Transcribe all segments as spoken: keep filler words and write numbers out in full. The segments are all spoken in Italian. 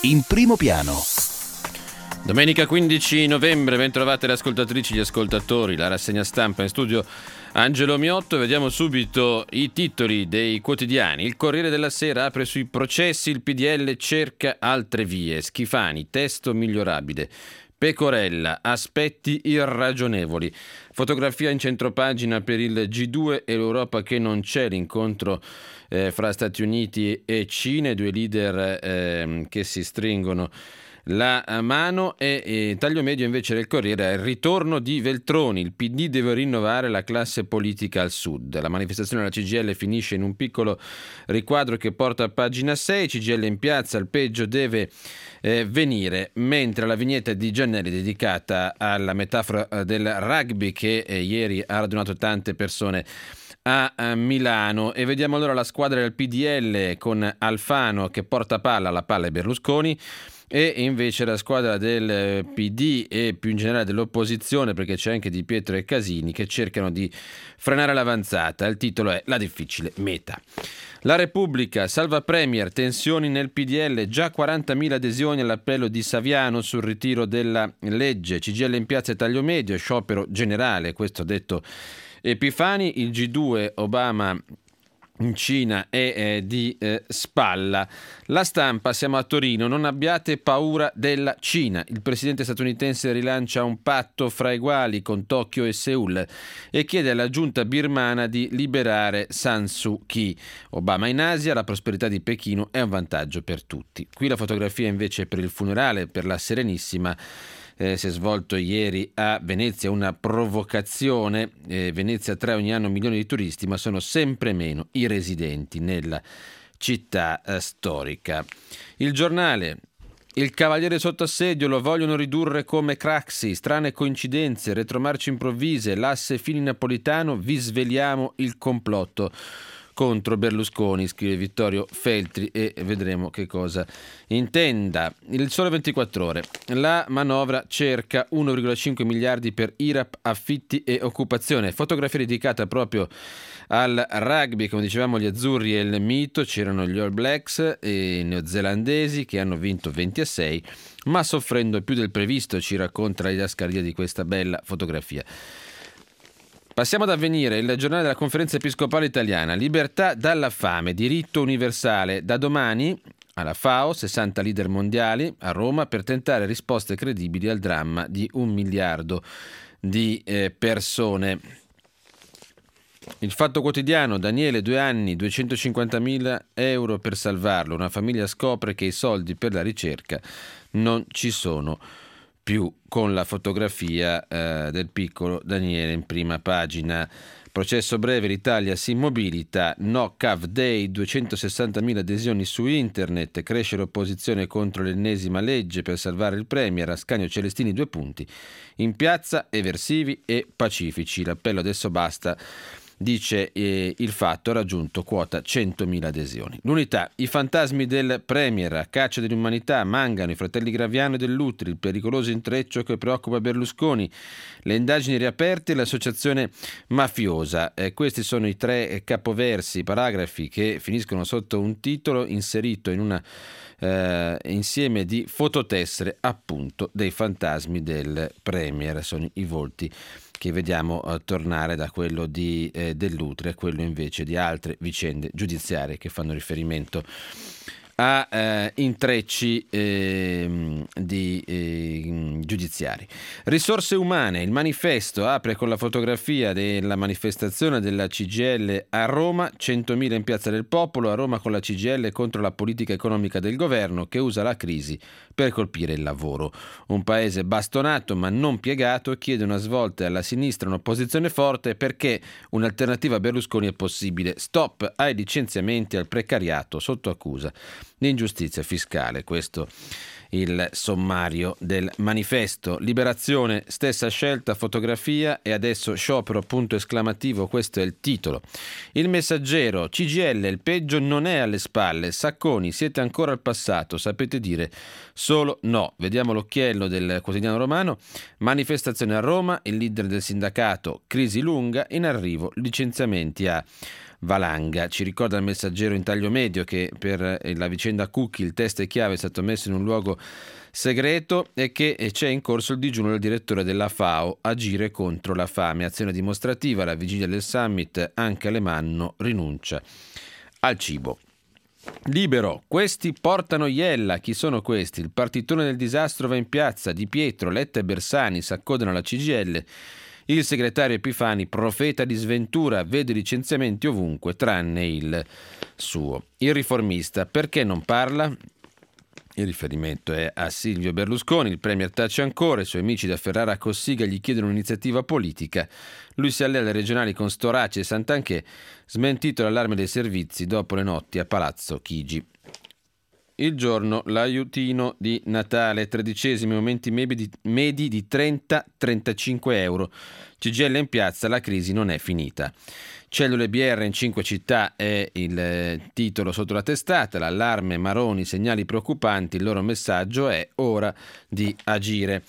in primo piano. Domenica quindici novembre, ben trovate le ascoltatrici e gli ascoltatori, la rassegna stampa in studio Angelo Miotto. Vediamo subito i titoli dei quotidiani. Il Corriere della Sera apre sui processi, il P D L cerca altre vie. Schifani, testo migliorabile. Pecorella, aspetti irragionevoli. Fotografia in centropagina per il G due e l'Europa che non c'è, l'incontro eh, fra Stati Uniti e Cina, due leader eh, che si stringono la mano. E, e taglio medio invece del Corriere è il ritorno di Veltroni, il P D deve rinnovare la classe politica al sud. La manifestazione della C G I L finisce in un piccolo riquadro che porta a pagina sei, C G I L in piazza, il peggio deve eh, venire, mentre la vignetta di Giannelli dedicata alla metafora del rugby che eh, ieri ha radunato tante persone a Milano. E vediamo allora la squadra del P D L con Alfano che porta palla, la palla è Berlusconi, e invece la squadra del P D e più in generale dell'opposizione, perché c'è anche Di Pietro e Casini, che cercano di frenare l'avanzata. Il titolo è La difficile meta. La Repubblica, salva Premier, tensioni nel P D L, già quarantamila adesioni all'appello di Saviano sul ritiro della legge. C G I L in piazza e taglio medio, sciopero generale, questo ha detto Epifani. Il G due, Obama in Cina è eh, di eh, spalla. La Stampa, siamo a Torino, non abbiate paura della Cina. Il presidente statunitense rilancia un patto fra eguali con Tokyo e Seoul e chiede alla giunta birmana di liberare San Suu Kyi. Obama in Asia, la prosperità di Pechino è un vantaggio per tutti. Qui la fotografia invece per il funerale per la Serenissima. Eh, si è svolto ieri a Venezia una provocazione. eh, Venezia attrae ogni anno milioni di turisti, ma sono sempre meno i residenti nella città eh, storica. Il Giornale, il cavaliere sotto assedio, lo vogliono ridurre come Craxi, strane coincidenze, retromarce improvvise, l'asse Fini-Napolitano, vi sveliamo il complotto contro Berlusconi, scrive Vittorio Feltri, e vedremo che cosa intenda. Il Sole ventiquattro Ore, la manovra cerca uno virgola cinque miliardi per I R A P, affitti e occupazione. Fotografia dedicata proprio al rugby, come dicevamo gli azzurri e il mito, c'erano gli All Blacks e i neozelandesi che hanno vinto venti a sei, ma soffrendo più del previsto, ci racconta la didascalia di questa bella fotografia. Passiamo ad Avvenire, il giornale della Conferenza Episcopale Italiana. Libertà dalla fame, diritto universale. Da domani alla FAO, sessanta leader mondiali a Roma per tentare risposte credibili al dramma di un miliardo di eh, persone. Il Fatto Quotidiano, Daniele, due anni, duecentocinquantamila euro per salvarlo. Una famiglia scopre che i soldi per la ricerca non ci sono più, con la fotografia eh, del piccolo Daniele in prima pagina. Processo breve, l'Italia si mobilita, no C A V Day, duecentosessantamila adesioni su internet, cresce l'opposizione contro l'ennesima legge per salvare il Premier, Ascanio Celestini due punti, in piazza eversivi e pacifici, l'appello adesso basta. Dice eh, il Fatto, ha raggiunto quota centomila adesioni. L'Unità, i fantasmi del Premier, a caccia dell'umanità, Mangano, i fratelli Graviano e Dell'Utri, il pericoloso intreccio che preoccupa Berlusconi, le indagini riaperte e l'associazione mafiosa. Eh, questi sono i tre capoversi, paragrafi che finiscono sotto un titolo inserito in una eh, insieme di fototessere appunto dei fantasmi del Premier. Sono i volti che vediamo eh, tornare da quello di eh, Dell'Utri a quello invece di altre vicende giudiziarie che fanno riferimento a eh, intrecci eh, di, eh, giudiziari. Risorse umane, il manifesto apre con la fotografia della manifestazione della C G I L a Roma, centomila in Piazza del Popolo, a Roma con la C G I L contro la politica economica del governo che usa la crisi per colpire il lavoro. Un paese bastonato ma non piegato chiede una svolta alla sinistra, un'opposizione forte perché un'alternativa a Berlusconi è possibile. Stop ai licenziamenti, al precariato sotto accusa di ingiustizia fiscale. Questo il sommario del manifesto. Liberazione, stessa scelta, fotografia e adesso sciopero, punto esclamativo, questo è il titolo. Il Messaggero, C G I L, il peggio non è alle spalle, Sacconi, siete ancora al passato, sapete dire solo no. Vediamo l'occhiello del quotidiano romano, manifestazione a Roma, il leader del sindacato, crisi lunga, in arrivo licenziamenti a valanga. Ci ricorda il Messaggero in taglio medio che per la vicenda cookie il test e chiave è stato messo in un luogo segreto e che c'è in corso il digiuno del direttore della FAO, agire contro la fame. Azione dimostrativa alla vigilia del summit, anche Alemanno rinuncia al cibo. Libero, questi portano iella. Chi sono questi? Il partitone del disastro va in piazza. Di Pietro, Letta e Bersani s'accodano alla C G I L. Il segretario Epifani, profeta di sventura, vede licenziamenti ovunque tranne il suo. Il Riformista, perché non parla? Il riferimento è a Silvio Berlusconi, il premier tace ancora, i suoi amici da Ferrara a Cossiga gli chiedono un'iniziativa politica. Lui si allea alle regionali con Storace e Santanchè, smentito l'allarme dei servizi dopo le notti a Palazzo Chigi. Il giorno, l'aiutino di Natale, tredicesimi aumenti medi, medi di trenta trentacinque euro. C G I L in piazza, la crisi non è finita. Cellule B R in cinque città è il titolo sotto la testata, l'allarme Maroni, segnali preoccupanti, il loro messaggio è ora di agire.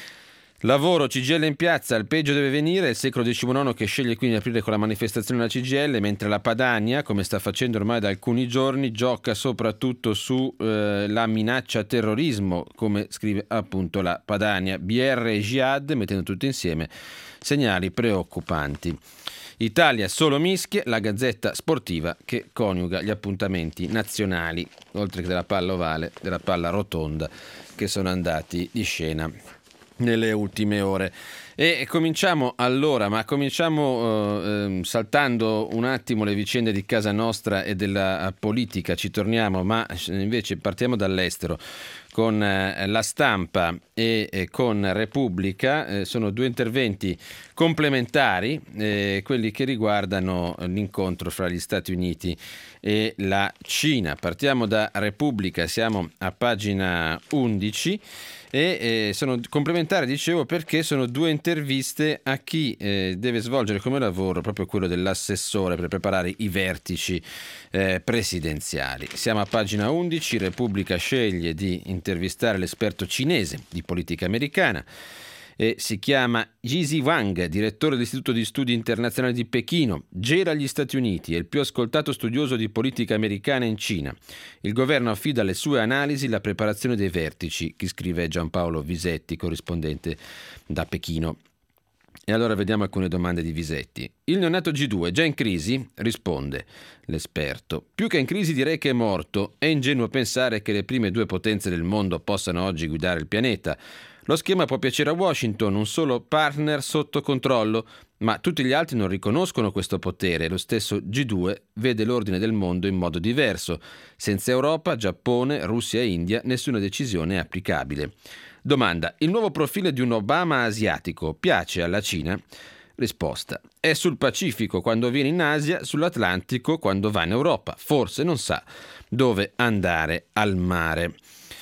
Lavoro, C G I L in piazza, il peggio deve venire, il secolo diciannove che sceglie quindi di aprire con la manifestazione della C G I L, mentre la Padania, come sta facendo ormai da alcuni giorni, gioca soprattutto su eh, la minaccia terrorismo, come scrive appunto la Padania. B R e Jihad, mettendo tutto insieme, segnali preoccupanti. Italia solo mischie, la gazzetta sportiva che coniuga gli appuntamenti nazionali, oltre che della palla ovale, della palla rotonda, che sono andati di scena nelle ultime ore. E cominciamo allora, ma cominciamo eh, saltando un attimo le vicende di casa nostra e della politica, ci torniamo, ma invece partiamo dall'estero. Con eh, La Stampa e eh, con Repubblica eh, sono due interventi complementari, eh, quelli che riguardano l'incontro fra gli Stati Uniti e la Cina. Partiamo da Repubblica, siamo a pagina undici e eh, sono complementari, dicevo, perché sono due interviste a chi eh, deve svolgere come lavoro proprio quello dell'assessore per preparare i vertici eh, presidenziali. Siamo a pagina undici, Repubblica sceglie di intervistare l'esperto cinese di politica americana. E si chiama Jizi Wang, direttore dell'Istituto di Studi Internazionali di Pechino. Gira agli Stati Uniti, è il più ascoltato studioso di politica americana in Cina. Il governo affida alle sue analisi la preparazione dei vertici, chi scrive Giampaolo Visetti, corrispondente da Pechino. E allora vediamo alcune domande di Visetti. Il neonato G due è già in crisi? Risponde l'esperto. Più che in crisi direi che è morto. È ingenuo pensare che le prime due potenze del mondo possano oggi guidare il pianeta. Lo schema può piacere a Washington, un solo partner sotto controllo, ma tutti gli altri non riconoscono questo potere. Lo stesso G due vede l'ordine del mondo in modo diverso. Senza Europa, Giappone, Russia e India, nessuna decisione è applicabile. Domanda: il nuovo profilo di un Obama asiatico piace alla Cina? Risposta: è sul Pacifico quando viene in Asia, sull'Atlantico quando va in Europa. Forse non sa dove andare al mare.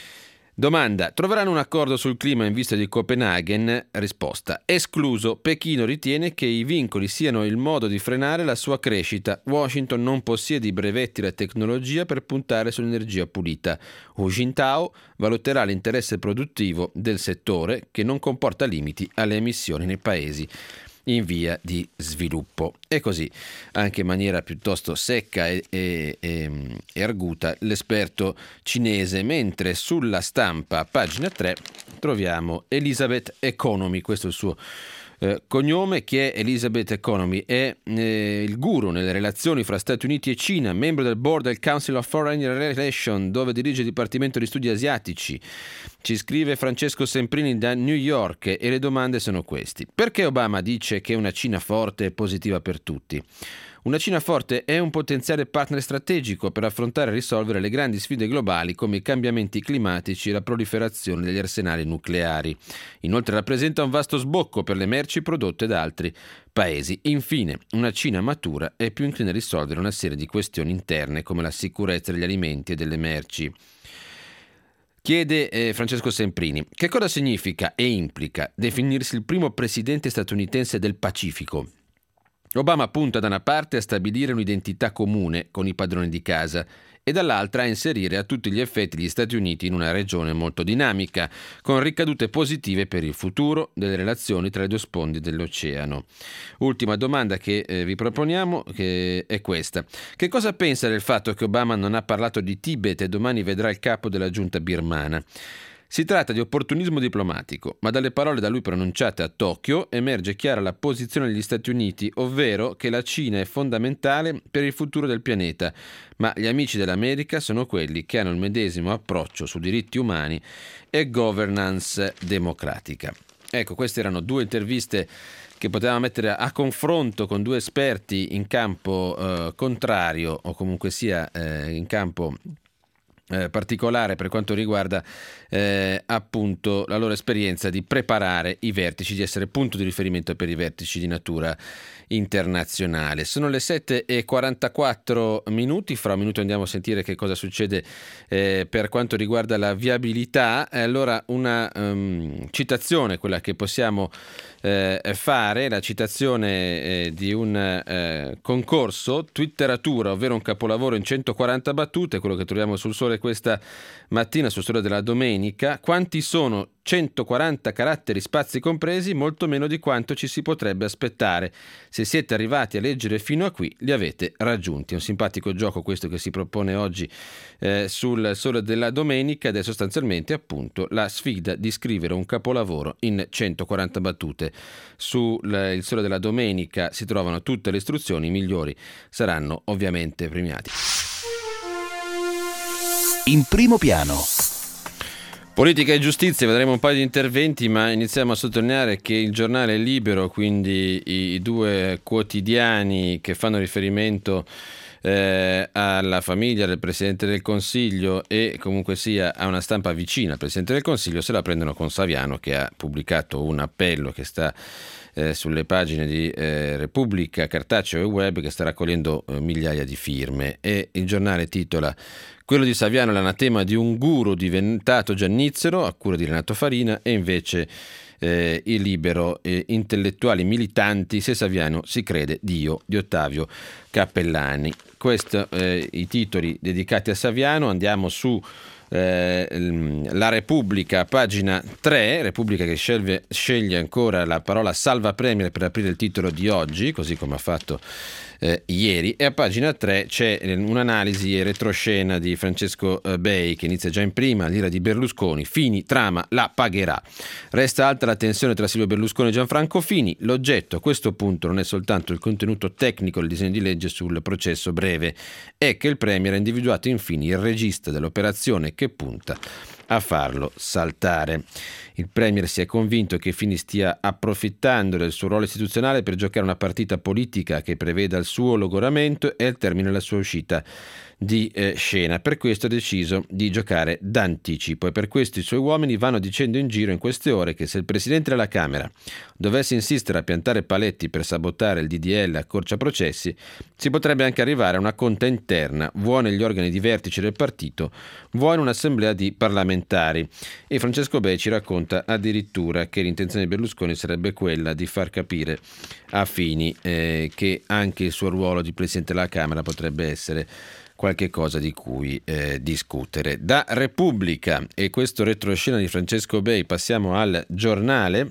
Domanda: troveranno un accordo sul clima in vista di Copenaghen? Risposta: escluso. Pechino ritiene che i vincoli siano il modo di frenare la sua crescita. Washington non possiede i brevetti e la tecnologia per puntare sull'energia pulita. Hu Jintao valuterà l'interesse produttivo del settore, che non comporta limiti alle emissioni nei paesi in via di sviluppo. E così, anche in maniera piuttosto secca e, e, e, e arguta, l'esperto cinese, mentre sulla Stampa, pagina tre, troviamo Elizabeth Economy, questo è il suo eh, cognome. Chi è Elizabeth Economy? È eh, il guru nelle relazioni fra Stati Uniti e Cina, membro del board del Council of Foreign Relations, dove dirige il Dipartimento di Studi Asiatici. Ci scrive Francesco Semprini da New York e le domande sono queste. Perché Obama dice che una Cina forte è positiva per tutti? Una Cina forte è un potenziale partner strategico per affrontare e risolvere le grandi sfide globali come i cambiamenti climatici e la proliferazione degli arsenali nucleari. Inoltre rappresenta un vasto sbocco per le merci prodotte da altri paesi. Infine, una Cina matura è più incline a risolvere una serie di questioni interne come la sicurezza degli alimenti e delle merci. Chiede eh, Francesco Semprini: che cosa significa e implica definirsi il primo presidente statunitense del Pacifico? Obama punta da una parte a stabilire un'identità comune con i padroni di casa e dall'altra a inserire a tutti gli effetti gli Stati Uniti in una regione molto dinamica, con ricadute positive per il futuro delle relazioni tra le due sponde dell'oceano. Ultima domanda che eh, vi proponiamo che è questa. Che cosa pensa del fatto che Obama non ha parlato di Tibet e domani vedrà il capo della giunta birmana? Si tratta di opportunismo diplomatico, ma dalle parole da lui pronunciate a Tokyo emerge chiara la posizione degli Stati Uniti, ovvero che la Cina è fondamentale per il futuro del pianeta, ma gli amici dell'America sono quelli che hanno il medesimo approccio su diritti umani e governance democratica. Ecco, queste erano due interviste che potevamo mettere a confronto con due esperti in campo eh, contrario o comunque sia eh, in campo Eh, particolare per quanto riguarda eh, appunto la loro esperienza di preparare i vertici, di essere punto di riferimento per i vertici di natura internazionale. Sono le sette e quarantaquattro minuti, fra un minuto andiamo a sentire che cosa succede eh, per quanto riguarda la viabilità. Eh, allora una um, citazione, quella che possiamo eh, fare, la citazione eh, di un eh, concorso Twitteratura, ovvero un capolavoro in centoquaranta battute, quello che troviamo sul Sole questa mattina, sul Sole della Domenica. Quanti sono? centoquaranta caratteri, spazi compresi, molto meno di quanto ci si potrebbe aspettare. Se siete arrivati a leggere fino a qui, li avete raggiunti. È un simpatico gioco questo che si propone oggi eh, sul Sole della Domenica, ed è sostanzialmente appunto la sfida di scrivere un capolavoro in centoquaranta battute. Sul il Sole della Domenica si trovano tutte le istruzioni, i migliori saranno ovviamente premiati. In primo piano. Politica e giustizia, vedremo un paio di interventi, ma iniziamo a sottolineare che il giornale Libero, quindi i due quotidiani che fanno riferimento eh, alla famiglia del Presidente del Consiglio e comunque sia a una stampa vicina al Presidente del Consiglio, se la prendono con Saviano, che ha pubblicato un appello che sta eh, sulle pagine di eh, Repubblica, cartaceo e web, che sta raccogliendo eh, migliaia di firme, e il giornale titola: quello di Saviano è l'anatema di un guru diventato giannizzero, a cura di Renato Farina, e invece eh, il Libero, eh, intellettuali militanti, se Saviano si crede Dio, di Ottavio Cappellani. Questi eh, i titoli dedicati a Saviano. Andiamo su eh, La Repubblica, pagina tre, Repubblica che sceglie, sceglie ancora la parola salva premier per aprire il titolo di oggi, così come ha fatto Eh, ieri, e a pagina tre c'è un'analisi e retroscena di Francesco eh, Bei, che inizia già in prima: l'ira di Berlusconi, Fini trama la pagherà. Resta alta la tensione tra Silvio Berlusconi e Gianfranco Fini. L'oggetto a questo punto non è soltanto il contenuto tecnico del disegno di legge sul processo breve, è che il premier ha individuato in Fini il regista dell'operazione che punta a farlo saltare. Il premier si è convinto che Fini stia approfittando del suo ruolo istituzionale per giocare una partita politica che preveda il suo logoramento e al termine della sua uscita di eh, scena. Per questo ha deciso di giocare d'anticipo, e per questo i suoi uomini vanno dicendo in giro in queste ore che se il Presidente della Camera dovesse insistere a piantare paletti per sabotare il D D L accorcia processi, si potrebbe anche arrivare a una conta interna, vuoi negli organi di vertice del partito, vuoi in un'assemblea di parlamentari. E Francesco Bei ci racconta addirittura che l'intenzione di Berlusconi sarebbe quella di far capire a Fini eh, che anche il suo ruolo di Presidente della Camera potrebbe essere qualche cosa di cui eh, discutere. Da Repubblica e questo retroscena di Francesco Bei passiamo al giornale,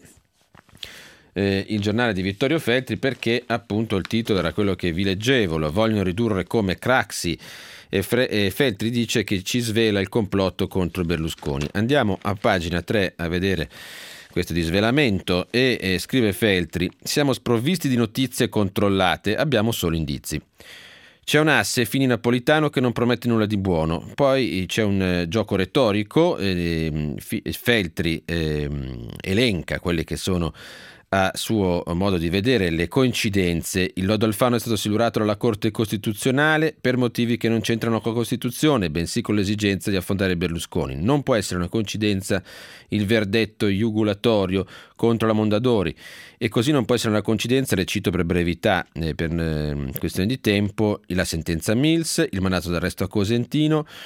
eh, il giornale di Vittorio Feltri, perché appunto il titolo era quello che vi leggevo: lo vogliono ridurre come Craxi, e, Fre- e Feltri dice che ci svela il complotto contro Berlusconi. Andiamo a pagina tre a vedere questo disvelamento e eh, scrive Feltri: siamo sprovvisti di notizie controllate, abbiamo solo indizi. C'è un asse, Fini Napolitano, che non promette nulla di buono. Poi c'è un eh, gioco retorico, eh, Feltri eh, elenca quelle che sono, a suo modo di vedere, le coincidenze. Il lodo Alfano è stato silurato dalla Corte Costituzionale per motivi che non c'entrano con la Costituzione, bensì con l'esigenza di affondare Berlusconi. Non può essere una coincidenza il verdetto iugulatorio contro la Mondadori, e così non può essere una coincidenza, le cito per brevità, eh, per eh, questione di tempo, la sentenza Mills, il mandato d'arresto a Cosentino,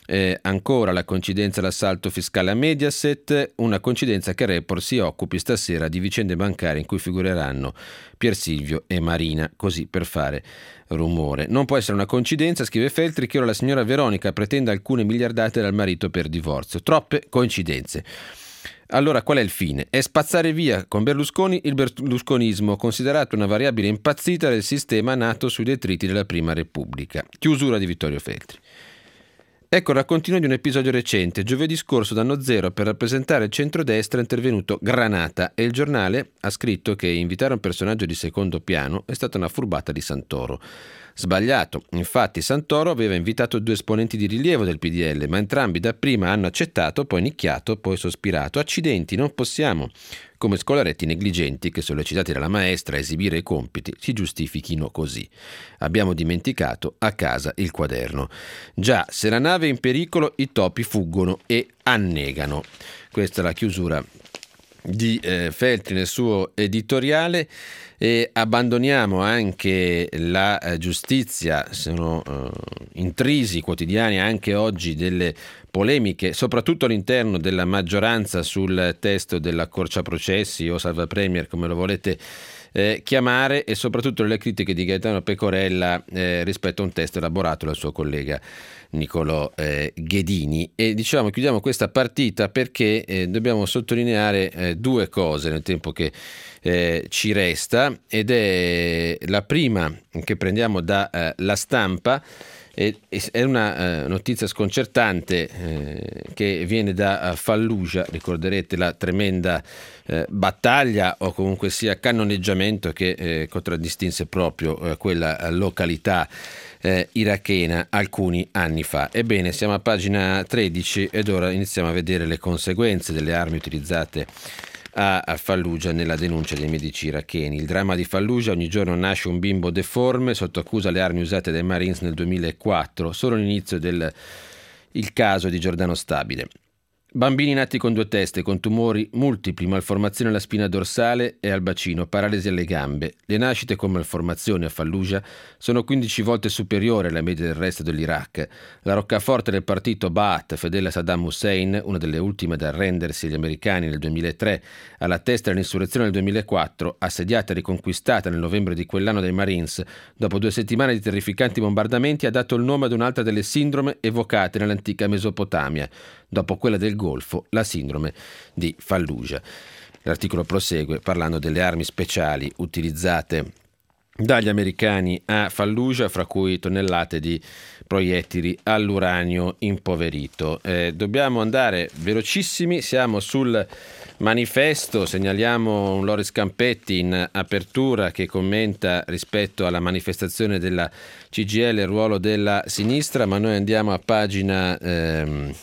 Eh, ancora la coincidenza l'assalto fiscale a Mediaset, una coincidenza che Report si occupi stasera di vicende bancarie in cui figureranno Pier Silvio e Marina, così per fare rumore. Non può essere una coincidenza, scrive Feltri, che ora la signora Veronica pretenda alcune miliardate dal marito per divorzio. Troppe coincidenze. Allora qual è il fine? È spazzare via con Berlusconi il berlusconismo, considerato una variabile impazzita del sistema nato sui detriti della Prima Repubblica. Chiusura di Vittorio Feltri. Ecco il raccontino di un episodio recente. Giovedì scorso danno zero per rappresentare il centrodestra è intervenuto Granata e il giornale ha scritto che invitare un personaggio di secondo piano è stata una furbata di Santoro. Sbagliato. Infatti Santoro aveva invitato due esponenti di rilievo del P D L, ma entrambi dapprima hanno accettato, poi nicchiato, poi sospirato. Accidenti, non possiamo, come scolaretti negligenti che, sollecitati dalla maestra a esibire i compiti, si giustifichino così. Abbiamo dimenticato a casa il quaderno. Già, se la nave è in pericolo, i topi fuggono e annegano. Questa è la chiusura di eh, Feltri nel suo editoriale. E abbandoniamo anche la eh, giustizia, sono eh, intrisi quotidiani anche oggi delle polemiche, soprattutto all'interno della maggioranza sul testo dell'accorcia processi o salva premier, come lo volete eh, chiamare, e soprattutto le critiche di Gaetano Pecorella eh, rispetto a un testo elaborato dal suo collega Nicolò eh, Ghedini. E diciamo chiudiamo questa partita perché eh, dobbiamo sottolineare eh, due cose nel tempo che eh, ci resta, ed è la prima che prendiamo da eh, La Stampa. È una uh, notizia sconcertante eh, che viene da uh, Fallujah. Ricorderete la tremenda eh, battaglia o comunque sia cannoneggiamento che eh, contraddistinse proprio eh, quella località eh, irachena alcuni anni fa. Ebbene, siamo a pagina tredici ed ora iniziamo a vedere le conseguenze delle armi utilizzate a Fallujah nella denuncia dei medici iracheni. Il dramma di Fallujah: ogni giorno nasce un bimbo deforme, sotto accusa le armi usate dai Marines nel duemilaquattro, solo l'inizio del il caso di Giordano Stabile. Bambini nati con due teste, con tumori multipli, malformazioni alla spina dorsale e al bacino, paralisi alle gambe. Le nascite con malformazioni a Fallujah sono quindici volte superiori alla media del resto dell'Iraq. La roccaforte del partito Ba'ath, fedele a Saddam Hussein, una delle ultime ad arrendersi agli americani nel duemilatré, alla testa dell'insurrezione del duemilaquattro, assediata e riconquistata nel novembre di quell'anno dai Marines, dopo due settimane di terrificanti bombardamenti, ha dato il nome ad un'altra delle sindrome evocate nell'antica Mesopotamia, dopo quella del Golfo, la sindrome di Fallujah. L'articolo prosegue parlando delle armi speciali utilizzate dagli americani a Fallujah, fra cui tonnellate di proiettili all'uranio impoverito. Eh, dobbiamo andare velocissimi, siamo sul Manifesto, segnaliamo un Loris Campetti in apertura che commenta rispetto alla manifestazione della C G I L il ruolo della sinistra, ma noi andiamo a pagina ehm,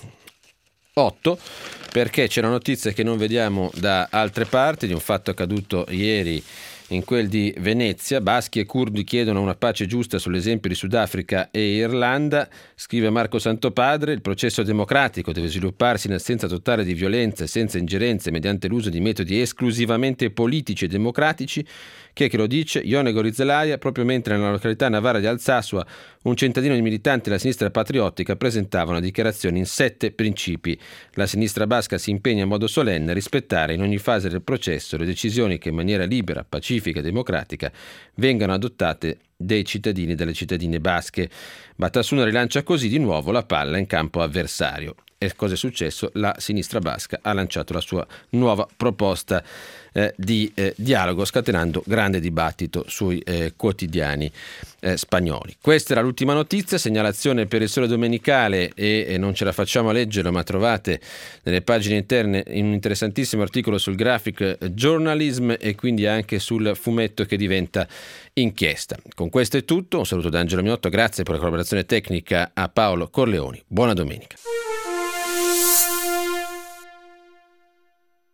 otto, perché c'è una notizia che non vediamo da altre parti, di un fatto accaduto ieri in quel di Venezia. Baschi e curdi chiedono una pace giusta sull'esempio di Sudafrica e Irlanda. Scrive Marco Santopadre: il processo democratico deve svilupparsi in assenza totale di violenza e senza ingerenze mediante l'uso di metodi esclusivamente politici e democratici. Chi è che lo dice? Ione Gorizelaia, proprio mentre nella località navara di Alsasua un centinaio di militanti della sinistra patriottica presentavano dichiarazioni in sette principi. La sinistra basca si impegna in modo solenne a rispettare in ogni fase del processo le decisioni che in maniera libera, pacifica e democratica vengano adottate dei cittadini e delle cittadine basche. Batasuna rilancia così di nuovo la palla in campo avversario. E cosa è successo? La sinistra basca ha lanciato la sua nuova proposta eh, di eh, dialogo, scatenando grande dibattito sui eh, quotidiani eh, spagnoli. Questa era l'ultima notizia, segnalazione per il Sole Domenicale, e, e non ce la facciamo a leggerlo, ma trovate nelle pagine interne in un interessantissimo articolo sul graphic journalism e quindi anche sul fumetto che diventa inchiesta. Con questo è tutto, un saluto da Angelo Miotto, grazie per la collaborazione tecnica a Paolo Corleoni, buona domenica.